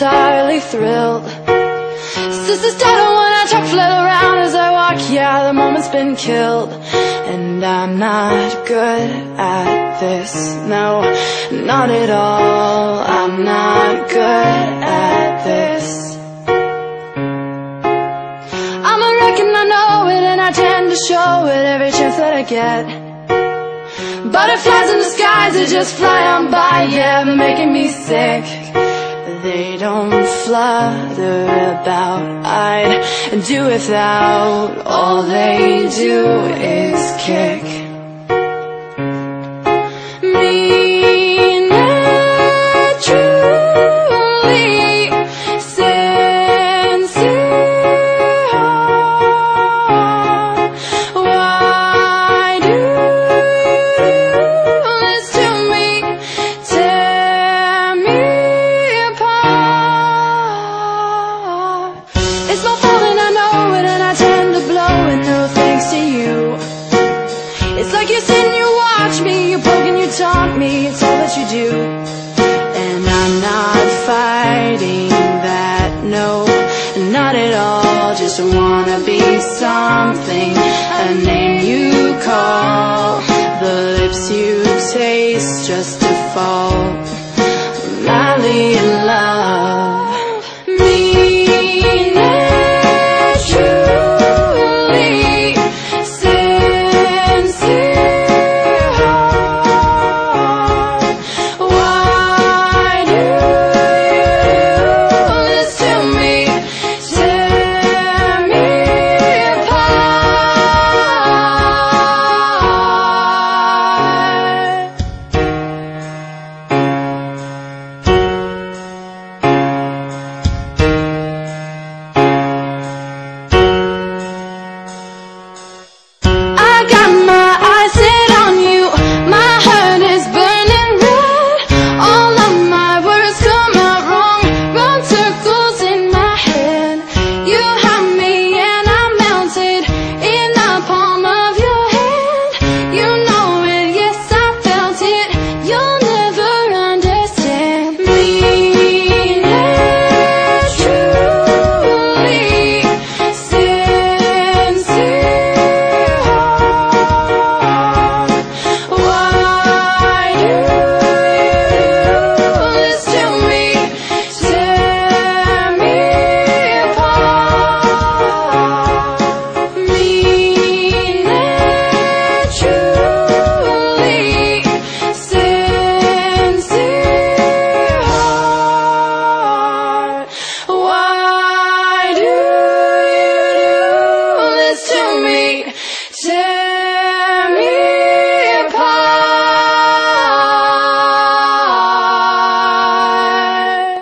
entirely thrilled. Sisters startle when I talk, flail around as I walk. Yeah, the moment's been killed. And I'm not good at this, no, not at all. I'm not good at this. I'm a wreck and I know it, and I tend to show it every chance that I get. Butterflies in the skies that just fly on by, yeah, making me sick. They don't flutter about, I'd do without. All they do is kick me naturally sincere. Why do this to me? Tear me apart. It's my fault and I know it, and I tend to blow it, no thanks to you. It's like you sit and you watch me, you poke and you taunt me, it's all that you do. And I'm not fighting that, no, not at all. Just wanna be something